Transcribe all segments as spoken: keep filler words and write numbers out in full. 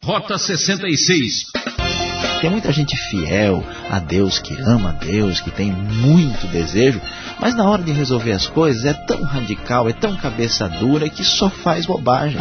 Rota sessenta e seis. Tem muita gente fiel a Deus, que ama a Deus, que tem muito desejo, mas na hora de resolver as coisas é tão radical, é tão cabeça dura que só faz bobagem.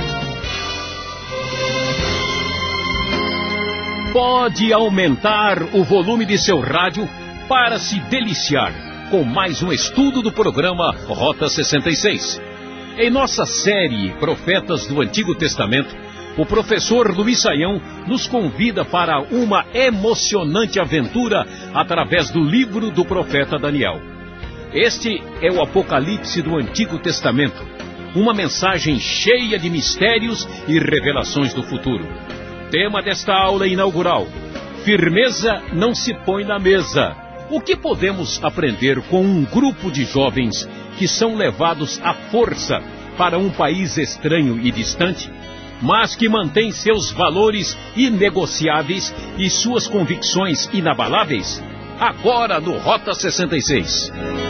Pode aumentar o volume de seu rádio para se deliciar com mais um estudo do programa Rota sessenta e seis. Em nossa série Profetas do Antigo Testamento, o professor Luiz Saião nos convida para uma emocionante aventura através do livro do profeta Daniel. Este é o Apocalipse do Antigo Testamento, uma mensagem cheia de mistérios e revelações do futuro. Tema desta aula inaugural: firmeza não se põe na mesa. O que podemos aprender com um grupo de jovens que são levados à força para um país estranho e distante, mas que mantém seus valores inegociáveis e suas convicções inabaláveis? Agora no Rota sessenta e seis.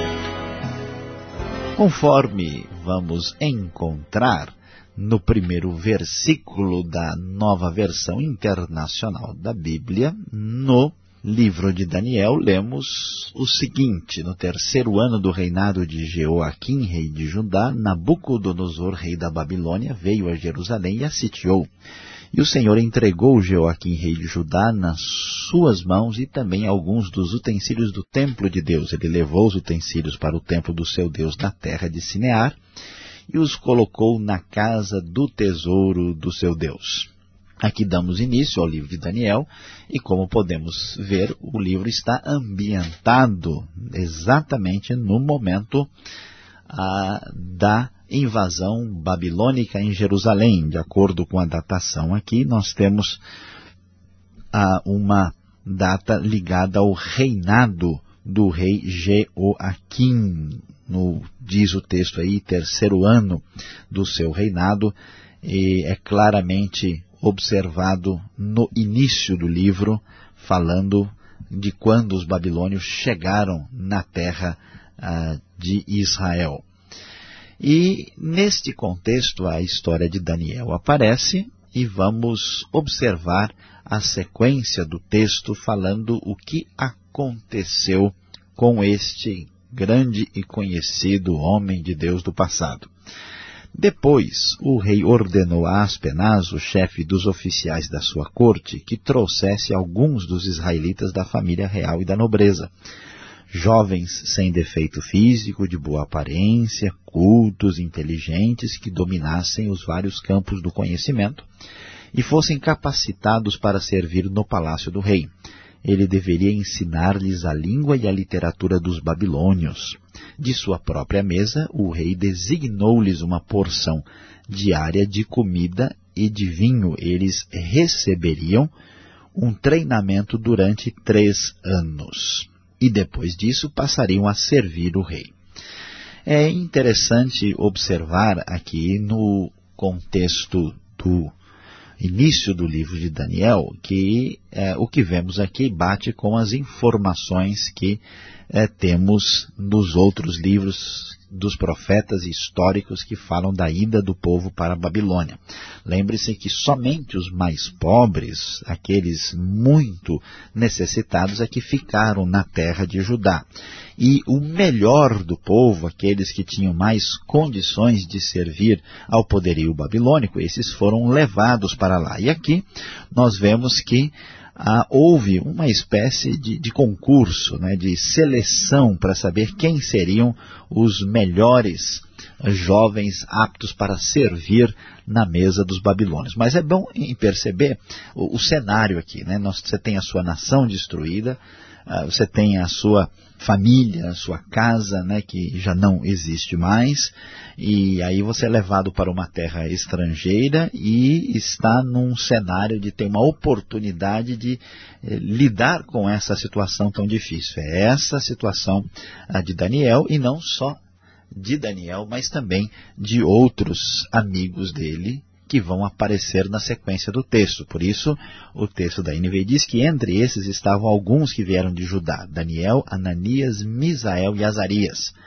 Conforme vamos encontrar no primeiro versículo da Nova Versão Internacional da Bíblia, no livro de Daniel, lemos o seguinte: no terceiro ano do reinado de Jeoaquim, rei de Judá, Nabucodonosor, rei da Babilônia, veio a Jerusalém e a sitiou. E o Senhor entregou Jeoaquim, rei de Judá, nas suas mãos e também alguns dos utensílios do templo de Deus. Ele levou os utensílios para o templo do seu Deus na terra de Sinear e os colocou na casa do tesouro do seu Deus. Aqui damos início ao livro de Daniel e, como podemos ver, o livro está ambientado exatamente no momento ah, da invasão babilônica em Jerusalém. De acordo com a datação aqui, nós temos ah, uma data ligada ao reinado do rei Jeoaquim. No, diz o texto aí, terceiro ano do seu reinado, e é claramente observado no início do livro, falando de quando os babilônios chegaram na terra ah, de Israel. E neste contexto a história de Daniel aparece e vamos observar a sequência do texto falando o que aconteceu com este grande e conhecido homem de Deus do passado. Depois, o rei ordenou a Aspenaz, o chefe dos oficiais da sua corte, que trouxesse alguns dos israelitas da família real e da nobreza, jovens sem defeito físico, de boa aparência, cultos, inteligentes, que dominassem os vários campos do conhecimento e fossem capacitados para servir no palácio do rei. Ele deveria ensinar-lhes a língua e a literatura dos babilônios. De sua própria mesa, o rei designou-lhes uma porção diária de comida e de vinho. Eles receberiam um treinamento durante três anos. E depois disso passariam a servir o rei. É interessante observar aqui no contexto do início do livro de Daniel, que é, o que vemos aqui bate com as informações que é, temos nos outros livros dos profetas históricos que falam da ida do povo para a Babilônia. Lembre-se que somente os mais pobres, aqueles muito necessitados, é que ficaram na terra de Judá. E o melhor do povo, aqueles que tinham mais condições de servir ao poderio babilônico, esses foram levados para lá. E aqui nós vemos que Ah, houve uma espécie de, de concurso, né, de seleção para saber quem seriam os melhores jovens aptos para servir na mesa dos babilônios. Mas é bom em perceber o, o cenário aqui, né? Nós, você tem a sua nação destruída, ah, você tem a sua família, a sua casa, né, que já não existe mais, e aí você é levado para uma terra estrangeira e está num cenário de ter uma oportunidade de eh, lidar com essa situação tão difícil. É essa a situação ah, de Daniel, e não só de Daniel, mas também de outros amigos dele que vão aparecer na sequência do texto. Por isso, o texto da N V I diz que entre esses estavam alguns que vieram de Judá: Daniel, Ananias, Misael e Azarias.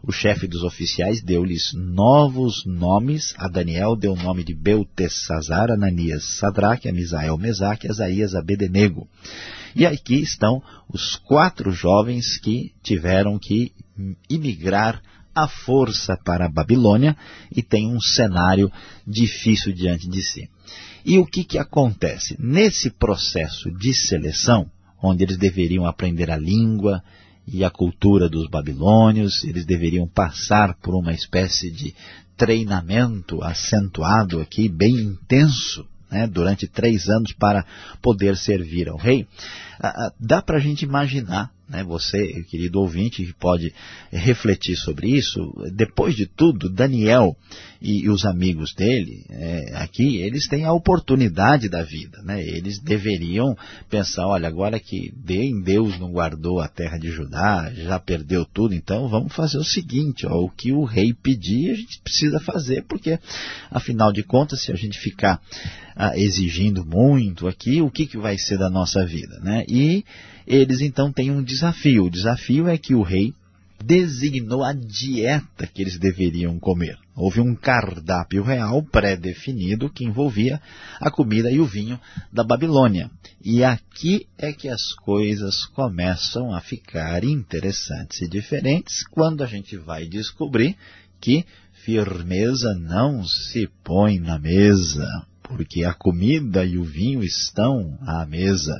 O chefe dos oficiais deu-lhes novos nomes. A Daniel deu o nome de Beltesazar, Ananias, Sadraque, a Misael, Mesaque, Asaías, Abednego. E aqui estão os quatro jovens que tiveram que imigrar à força para a Babilônia e tem um cenário difícil diante de si. E o que que acontece? Nesse processo de seleção, onde eles deveriam aprender a língua e a cultura dos babilônios, eles deveriam passar por uma espécie de treinamento acentuado aqui, bem intenso, né, durante três anos para poder servir ao rei. Ah, dá para a gente imaginar, né, você, querido ouvinte, que pode refletir sobre isso. Depois de tudo, Daniel e, e os amigos dele, é, aqui, eles têm a oportunidade da vida, né? Eles deveriam pensar, olha, agora que Deus não guardou a terra de Judá, já perdeu tudo, então vamos fazer o seguinte, ó, o que o rei pedir, a gente precisa fazer, porque, afinal de contas, se a gente ficar ah, exigindo muito aqui, o que, que vai ser da nossa vida, né? E eles então têm um desafio. O desafio é que o rei designou a dieta que eles deveriam comer. Houve um cardápio real pré-definido que envolvia a comida e o vinho da Babilônia. E aqui é que as coisas começam a ficar interessantes e diferentes quando a gente vai descobrir que firmeza não se põe na mesa, porque a comida e o vinho estão à mesa.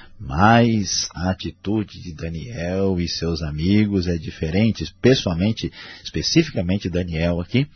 Mas a atitude de Daniel e seus amigos é diferente, pessoalmente, especificamente Daniel aqui,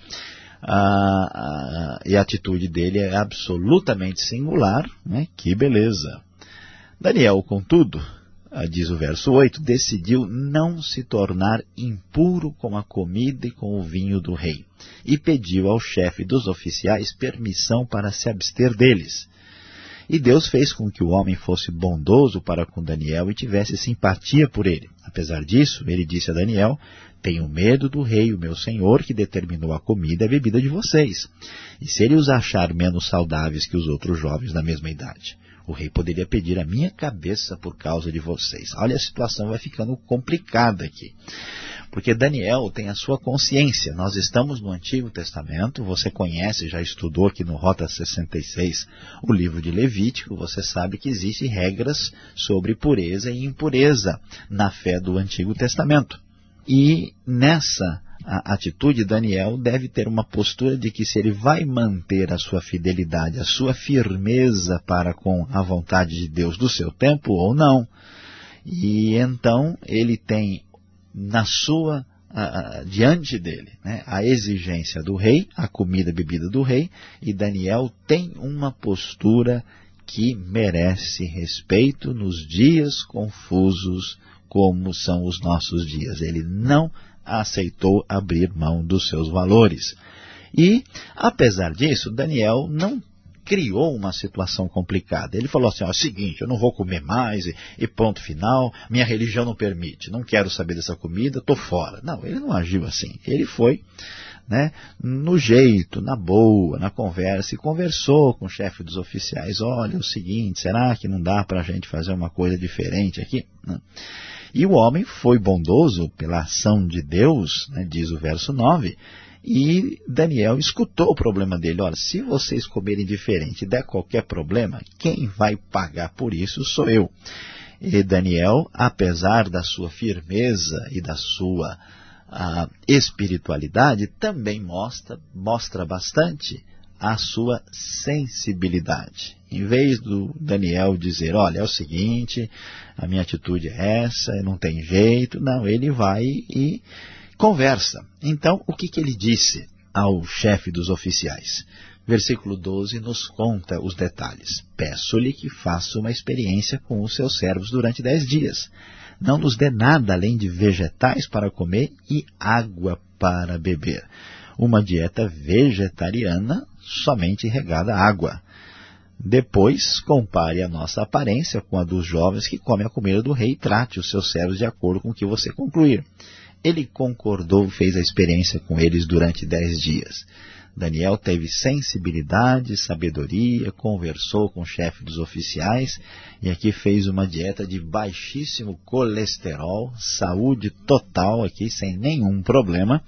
a, a, e a atitude dele é absolutamente singular, né? Que beleza! Daniel, contudo, diz o verso oito, decidiu não se tornar impuro com a comida e com o vinho do rei, e pediu ao chefe dos oficiais permissão para se abster deles. E Deus fez com que o homem fosse bondoso para com Daniel e tivesse simpatia por ele. Apesar disso, ele disse a Daniel, tenho medo do rei, o meu senhor, que determinou a comida e a bebida de vocês. E se ele os achar menos saudáveis que os outros jovens da mesma idade, o rei poderia pedir a minha cabeça por causa de vocês. Olha, a situação vai ficando complicada aqui. Porque Daniel tem a sua consciência. Nós estamos no Antigo Testamento, você conhece, já estudou aqui no Rota sessenta e seis o livro de Levítico, você sabe que existem regras sobre pureza e impureza na fé do Antigo Testamento. E nessa a atitude, Daniel deve ter uma postura de que se ele vai manter a sua fidelidade, a sua firmeza para com a vontade de Deus do seu tempo ou não. E então ele tem na sua, uh, diante dele, né, a exigência do rei, a comida e bebida do rei, e Daniel tem uma postura que merece respeito nos dias confusos como são os nossos dias. Ele não aceitou abrir mão dos seus valores. E, apesar disso, Daniel não criou uma situação complicada. Ele falou assim, ó, seguinte, eu não vou comer mais e, e ponto final, minha religião não permite, não quero saber dessa comida, estou fora. Não, ele não agiu assim. Ele foi, né, no jeito, na boa, na conversa, e conversou com o chefe dos oficiais, olha, é o seguinte, será que não dá para a gente fazer uma coisa diferente aqui? Não. E o homem foi bondoso pela ação de Deus, né, diz o verso nove, e Daniel escutou o problema dele. Olha, se vocês comerem diferente e der qualquer problema, quem vai pagar por isso sou eu. E Daniel, apesar da sua firmeza e da sua a, espiritualidade, também mostra, mostra bastante a sua sensibilidade. Em vez do Daniel dizer, olha, é o seguinte, a minha atitude é essa, não tem jeito, não, ele vai e conversa. Então, o que, que ele disse ao chefe dos oficiais? Versículo doze nos conta os detalhes. Peço-lhe que faça uma experiência com os seus servos durante dez dias. Não nos dê nada além de vegetais para comer e água para beber. Uma dieta vegetariana somente regada a água. Depois, compare a nossa aparência com a dos jovens que comem a comida do rei e trate os seus servos de acordo com o que você concluir. Ele concordou e fez a experiência com eles durante dez dias. Daniel teve sensibilidade, sabedoria, conversou com o chefe dos oficiais e aqui fez uma dieta de baixíssimo colesterol, saúde total aqui, sem nenhum problema.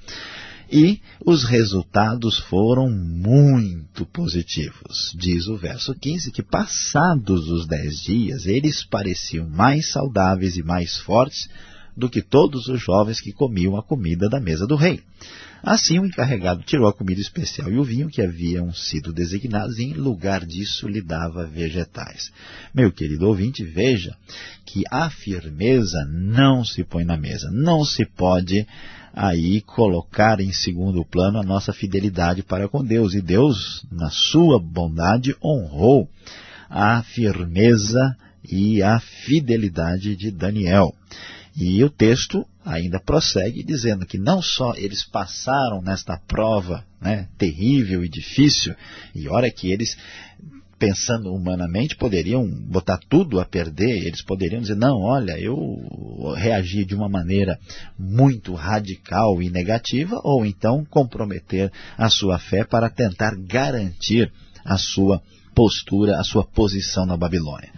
E os resultados foram muito positivos. Diz o verso quinze que passados os dez dias, eles pareciam mais saudáveis e mais fortes do que todos os jovens que comiam a comida da mesa do rei. Assim o encarregado tirou a comida especial e o vinho que haviam sido designados e em lugar disso lhe dava vegetais. Meu querido ouvinte, veja que a firmeza não se põe na mesa, não se pode aí colocar em segundo plano a nossa fidelidade para com Deus. E Deus, na sua bondade, honrou a firmeza e a fidelidade de Daniel. E o texto ainda prossegue dizendo que não só eles passaram nesta prova, né, terrível e difícil, e olha que eles, pensando humanamente, poderiam botar tudo a perder, eles poderiam dizer, não, olha, eu reagi de uma maneira muito radical e negativa, ou então comprometer a sua fé para tentar garantir a sua postura, a sua posição na Babilônia.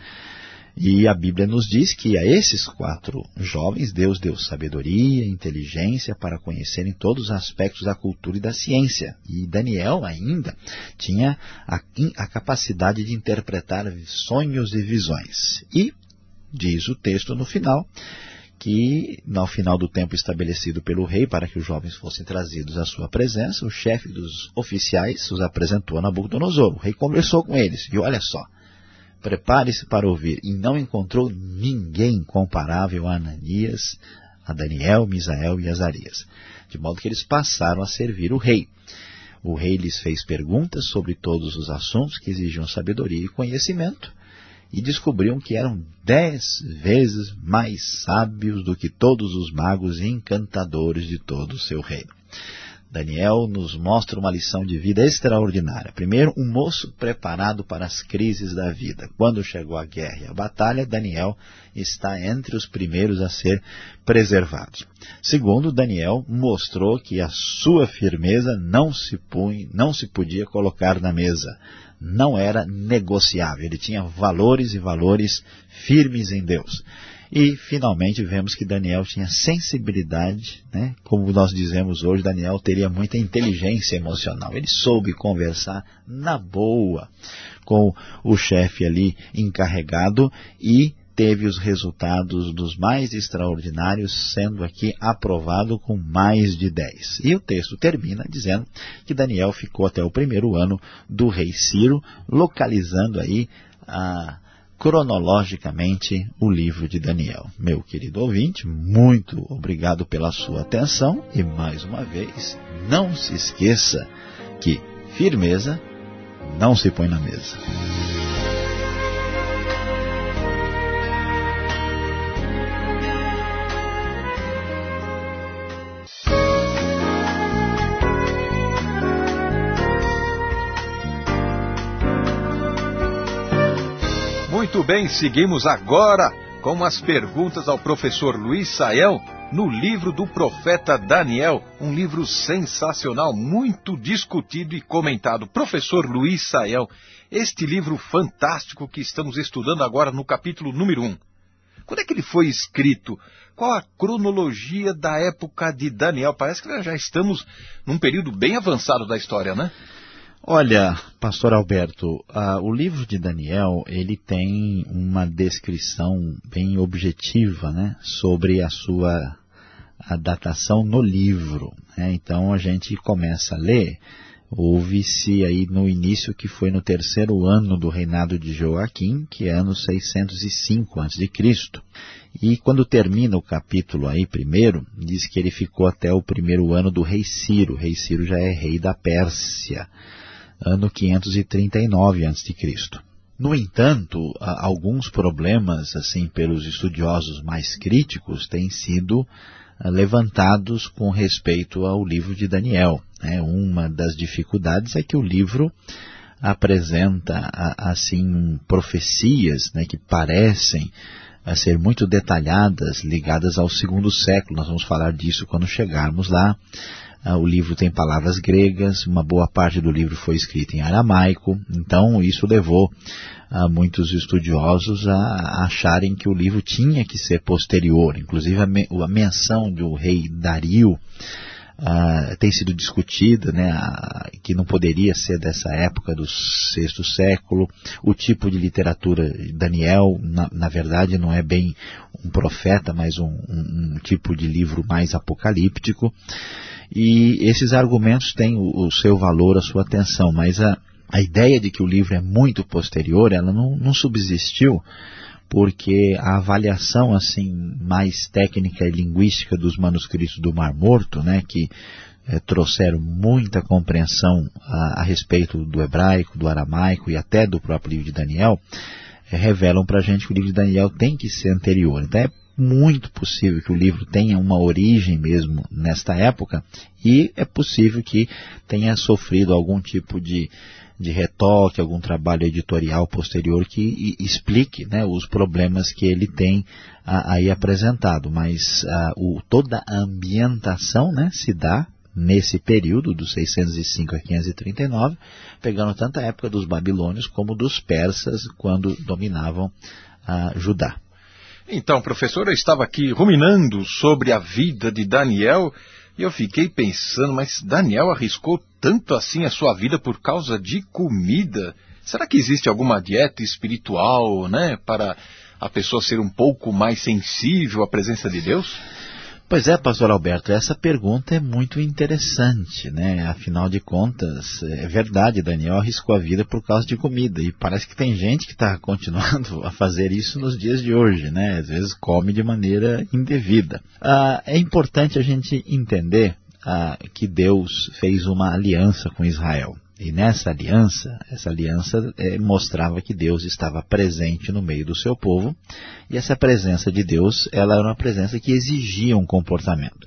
E a Bíblia nos diz que a esses quatro jovens Deus deu sabedoria, inteligência para conhecerem todos os aspectos da cultura e da ciência. E Daniel ainda tinha a, a capacidade de interpretar sonhos e visões. E diz o texto no final que, no final do tempo estabelecido pelo rei para que os jovens fossem trazidos à sua presença, o chefe dos oficiais os apresentou a Nabucodonosor. O rei conversou com eles e olha só, prepare-se para ouvir. E não encontrou ninguém comparável a Ananias, a Daniel, Misael e Azarias. De modo que eles passaram a servir o rei. O rei lhes fez perguntas sobre todos os assuntos que exigiam sabedoria e conhecimento. E descobriram que eram dez vezes mais sábios do que todos os magos e encantadores de todo o seu reino. Daniel nos mostra uma lição de vida extraordinária. Primeiro, um moço preparado para as crises da vida. Quando chegou a guerra e a batalha, Daniel está entre os primeiros a ser preservados. Segundo, Daniel mostrou que a sua firmeza não se, punha, não se podia colocar na mesa. Não era negociável. Ele tinha valores e valores firmes em Deus. E, finalmente, vemos que Daniel tinha sensibilidade, né? Como nós dizemos hoje, Daniel teria muita inteligência emocional. Ele soube conversar na boa com o chefe ali encarregado e teve os resultados dos mais extraordinários, sendo aqui aprovado com mais de dez. E o texto termina dizendo que Daniel ficou até o primeiro ano do rei Ciro, localizando aí a... cronologicamente o livro de Daniel. Meu querido ouvinte, muito obrigado pela sua atenção e mais uma vez, não se esqueça que firmeza não se põe na mesa. Muito bem, seguimos agora com as perguntas ao professor Luiz Saião no livro do profeta Daniel, um livro sensacional, muito discutido e comentado. Professor Luiz Saião, este livro fantástico que estamos estudando agora no capítulo número um. Quando é que ele foi escrito? Qual a cronologia da época de Daniel? Parece que já estamos num período bem avançado da história, né? Olha, pastor Alberto, uh, o livro de Daniel, ele tem uma descrição bem objetiva, né, sobre a sua a datação no livro, né? Então a gente começa a ler, ouve-se aí no início que foi no terceiro ano do reinado de Joaquim, que é ano seiscentos e cinco antes de Cristo. E quando termina o capítulo aí primeiro, diz que ele ficou até o primeiro ano do rei Ciro. O rei Ciro já é rei da Pérsia, ano quinhentos e trinta e nove antes de Cristo. No entanto, alguns problemas, assim, pelos estudiosos mais críticos, têm sido levantados com respeito ao livro de Daniel. Uma das dificuldades é que o livro apresenta, assim, profecias, né, que parecem a ser muito detalhadas, ligadas ao segundo século. Nós vamos falar disso quando chegarmos lá. Uh, o livro tem palavras gregas, uma boa parte do livro foi escrita em aramaico, então isso levou uh, muitos estudiosos a, a acharem que o livro tinha que ser posterior. Inclusive a, me, a menção do rei Dario uh, tem sido discutida, né, a, que não poderia ser dessa época do sexto século. O tipo de literatura, Daniel, na, na verdade não é bem um profeta, mas um, um, um tipo de livro mais apocalíptico. E esses argumentos têm o, o seu valor, a sua atenção, mas a, a ideia de que o livro é muito posterior, ela não, não subsistiu, porque a avaliação assim mais técnica e linguística dos manuscritos do Mar Morto, né, que é, trouxeram muita compreensão a, a respeito do hebraico, do aramaico e até do próprio livro de Daniel, é, revelam para a gente que o livro de Daniel tem que ser anterior. Então é muito possível que o livro tenha uma origem mesmo nesta época, e é possível que tenha sofrido algum tipo de, de retoque, algum trabalho editorial posterior que e, explique, né, os problemas que ele tem a, aí apresentado. Mas a, o, toda a ambientação, né, se dá nesse período, dos seiscentos e cinco a quinhentos e trinta e nove, pegando tanto a época dos babilônios como dos persas, quando dominavam a Judá. Então, professor, eu estava aqui ruminando sobre a vida de Daniel e eu fiquei pensando, mas Daniel arriscou tanto assim a sua vida por causa de comida? Será que existe alguma dieta espiritual, né, para a pessoa ser um pouco mais sensível à presença de Deus? Pois é, pastor Alberto, essa pergunta é muito interessante, né? Afinal de contas, é verdade, Daniel arriscou a vida por causa de comida, e parece que tem gente que está continuando a fazer isso nos dias de hoje, né? Às vezes come de maneira indevida. Ah, é importante a gente entender ah, que Deus fez uma aliança com Israel. E nessa aliança, essa aliança é, mostrava que Deus estava presente no meio do seu povo, e essa presença de Deus, ela era uma presença que exigia um comportamento.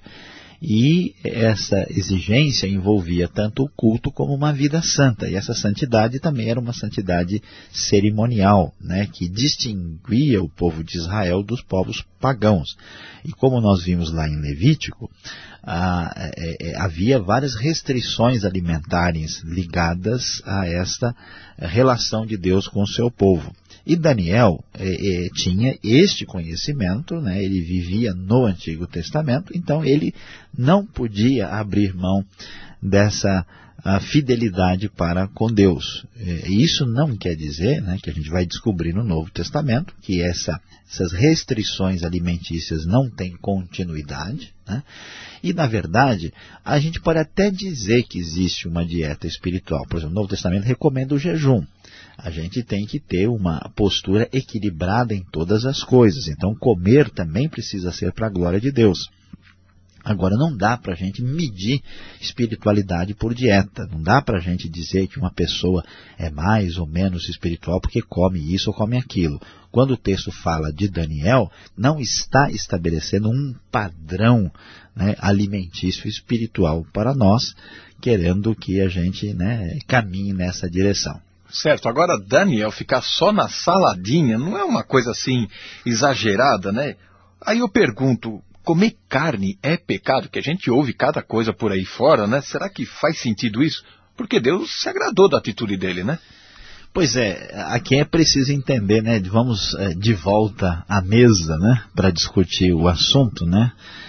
E essa exigência envolvia tanto o culto como uma vida santa, e essa santidade também era uma santidade cerimonial, né, que distinguia o povo de Israel dos povos pagãos. E como nós vimos lá em Levítico, ah, é, é, havia várias restrições alimentares ligadas a esta relação de Deus com o seu povo. E Daniel é, é, tinha este conhecimento, né? Ele vivia no Antigo Testamento, então ele não podia abrir mão dessa a fidelidade para com Deus. É, isso não quer dizer, né, que a gente vai descobrir no Novo Testamento que essa, essas restrições alimentícias não têm continuidade, né? E, na verdade, a gente pode até dizer que existe uma dieta espiritual. Por exemplo, o Novo Testamento recomenda o jejum. A gente tem que ter uma postura equilibrada em todas as coisas. Então, comer também precisa ser para a glória de Deus. Agora, não dá para a gente medir espiritualidade por dieta. Não dá para a gente dizer que uma pessoa é mais ou menos espiritual porque come isso ou come aquilo. Quando o texto fala de Daniel, não está estabelecendo um padrão, né, alimentício espiritual para nós, querendo que a gente, né, caminhe nessa direção. Certo, agora Daniel ficar só na saladinha não é uma coisa assim exagerada, né? Aí eu pergunto, comer carne é pecado? Que a gente ouve cada coisa por aí fora, né? Será que faz sentido isso? Porque Deus se agradou da atitude dele, né? Pois é, aqui é preciso entender, né? Vamos é, de volta à mesa, né? Para discutir o assunto, né?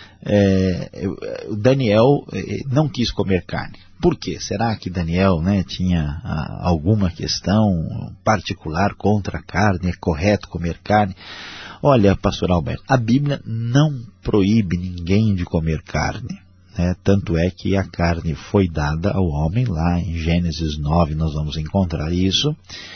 É, o Daniel não quis comer carne. Por quê? Será que Daniel, né, tinha a, alguma questão particular contra a carne? É correto comer carne? Olha, pastor Alberto, a Bíblia não proíbe ninguém de comer carne, né? Tanto é que a carne foi dada ao homem, lá em Gênesis nove nós vamos encontrar isso.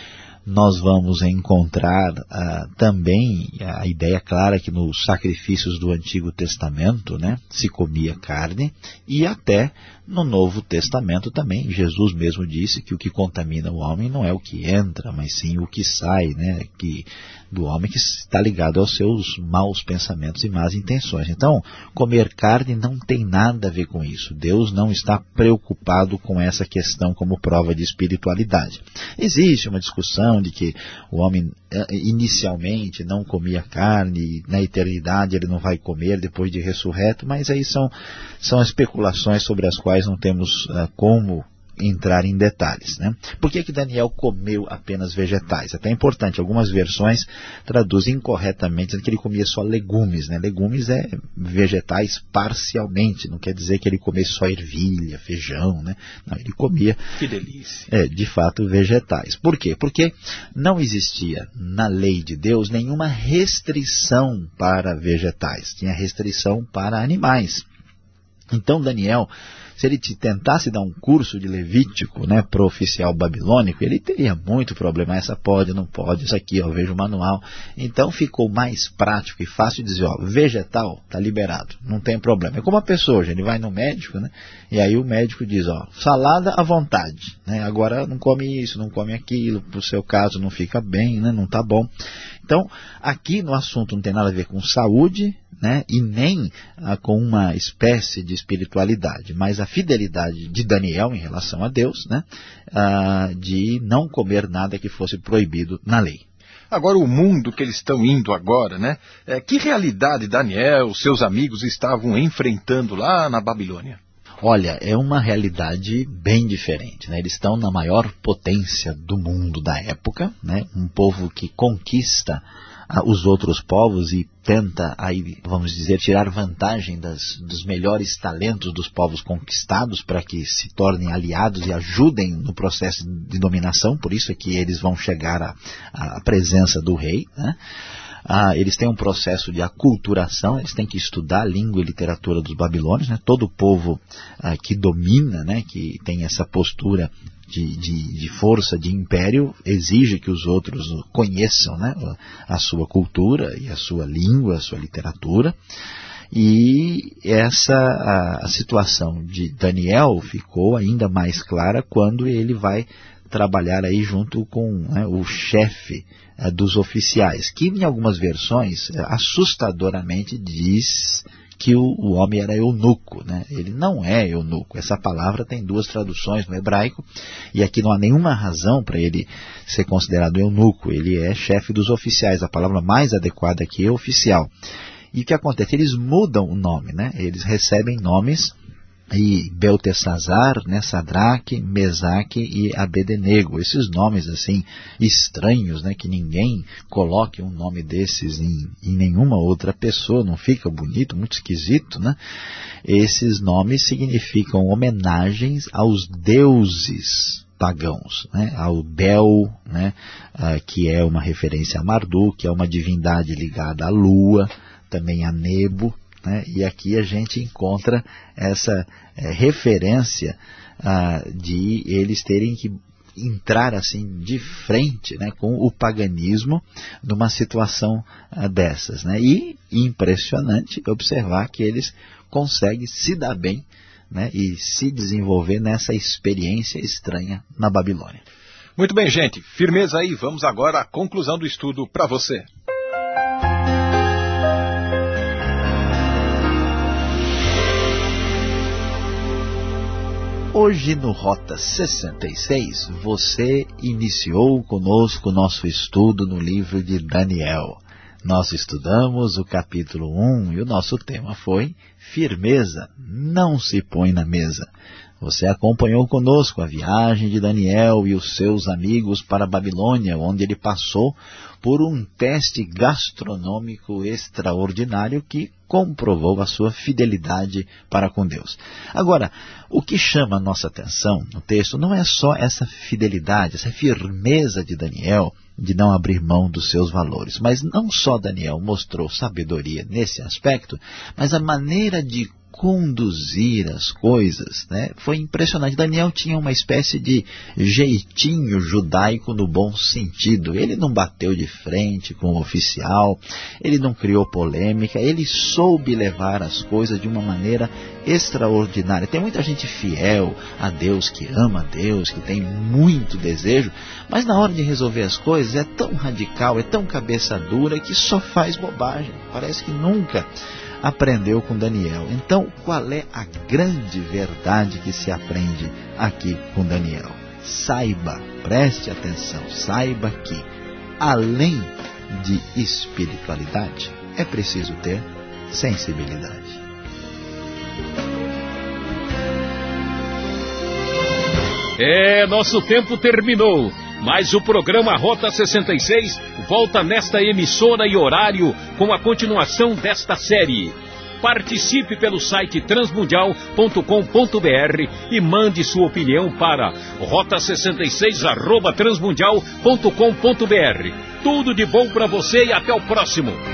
Nós vamos encontrar ah, também a ideia clara que nos sacrifícios do Antigo Testamento, né, se comia carne, e até no Novo Testamento também. Jesus mesmo disse que o que contamina o homem não é o que entra, mas sim o que sai, né, que, do homem que está ligado aos seus maus pensamentos e más intenções. Então, comer carne não tem nada a ver com isso. Deus não está preocupado com essa questão como prova de espiritualidade. Existe uma discussão explicação de que o homem inicialmente não comia carne, na eternidade ele não vai comer depois de ressurreto, mas aí são, são especulações sobre as quais não temos uh, como entrar em detalhes, né? Por que que Daniel comeu apenas vegetais? Até é importante, algumas versões traduzem incorretamente, dizendo que ele comia só legumes, né? Legumes é vegetais parcialmente, não quer dizer que ele comia só ervilha, feijão, né? Não, ele comia, que delícia, é, de fato, vegetais. Por quê? Porque não existia na lei de Deus nenhuma restrição para vegetais, tinha restrição para animais. Então Daniel, se ele tentasse dar um curso de Levítico, né, para o oficial babilônico, ele teria muito problema. Essa pode, não pode, isso aqui, ó, veja o manual. Então ficou mais prático e fácil dizer, ó, vegetal está liberado, não tem problema. É como a pessoa, ele vai no médico, né, e aí o médico diz, ó, salada à vontade, né, agora não come isso, não come aquilo, para o seu caso não fica bem, né, não está bom. Então, aqui no assunto não tem nada a ver com saúde, né, e nem ah, com uma espécie de espiritualidade, mas a fidelidade de Daniel em relação a Deus, né, ah, de não comer nada que fosse proibido na lei. Agora, o mundo que eles estão indo agora, né, é, que realidade Daniel, seus amigos estavam enfrentando lá na Babilônia? Olha, é uma realidade bem diferente, né? Eles estão na maior potência do mundo da época, né? Um povo que conquista ah, os outros povos e tenta, aí, vamos dizer, tirar vantagem das, dos melhores talentos dos povos conquistados para que se tornem aliados e ajudem no processo de dominação. Por isso é que eles vão chegar à, à presença do rei, né? Ah, eles têm um processo de aculturação, eles têm que estudar a língua e literatura dos babilônios, né? Todo povo ah, que domina, né, que tem essa postura de, de, de força, de império, exige que os outros conheçam, né, a sua cultura e a sua língua, a sua literatura. E essa a, a situação de Daniel ficou ainda mais clara quando ele vai trabalhar aí junto com, né, o chefe uh, dos oficiais, que em algumas versões uh, assustadoramente diz que o, o homem era eunuco, né? Ele não é eunuco. Essa palavra tem duas traduções no hebraico e aqui não há nenhuma razão para ele ser considerado eunuco. Ele é chefe dos oficiais. A palavra mais adequada aqui é oficial. E o que acontece? Eles mudam o nome, né? Eles recebem nomes. E Beltesazar, né, Sadraque, Mesaque e Abednego, esses nomes assim estranhos, né, que ninguém coloque um nome desses em, em nenhuma outra pessoa, não fica bonito, muito esquisito, né? Esses nomes significam homenagens aos deuses pagãos, né, ao Bel, né, uh, que é uma referência a Marduk, que é uma divindade ligada à lua, também a Nebo. Né? E aqui a gente encontra essa é, referência ah, de eles terem que entrar assim de frente, né, com o paganismo numa situação ah, dessas. Né? E impressionante observar que eles conseguem se dar bem, né, e se desenvolver nessa experiência estranha na Babilônia. Muito bem, gente. Firmeza aí. Vamos agora à conclusão do estudo para você. Hoje no Rota sessenta e seis, você iniciou conosco o nosso estudo no livro de Daniel. Nós estudamos o capítulo um e o nosso tema foi firmeza, não se põe na mesa. Você acompanhou conosco a viagem de Daniel e os seus amigos para a Babilônia, onde ele passou por um teste gastronômico extraordinário que comprovou a sua fidelidade para com Deus. Agora, o que chama a nossa atenção no texto não é só essa fidelidade, essa firmeza de Daniel de não abrir mão dos seus valores, mas não só Daniel mostrou sabedoria nesse aspecto, mas a maneira de conduzir as coisas, né, foi impressionante. Daniel tinha uma espécie de jeitinho judaico no bom sentido. Ele não bateu de frente com o oficial, ele não criou polêmica, ele soube levar as coisas de uma maneira extraordinária. Tem muita gente fiel a Deus, que ama a Deus, que tem muito desejo, mas na hora de resolver as coisas é tão radical, é tão cabeça dura que só faz bobagem. Parece que nunca aprendeu com Daniel. Então, qual é a grande verdade que se aprende aqui com Daniel? saiba, preste atenção, saiba que, além de espiritualidade, é preciso ter sensibilidade. É, nosso tempo terminou, mas o programa Rota sessenta e seis volta nesta emissora e horário com a continuação desta série. Participe pelo site transmundial ponto com ponto br e mande sua opinião para rota sessenta e seis arroba transmundial ponto com ponto br. Tudo de bom para você e até o próximo.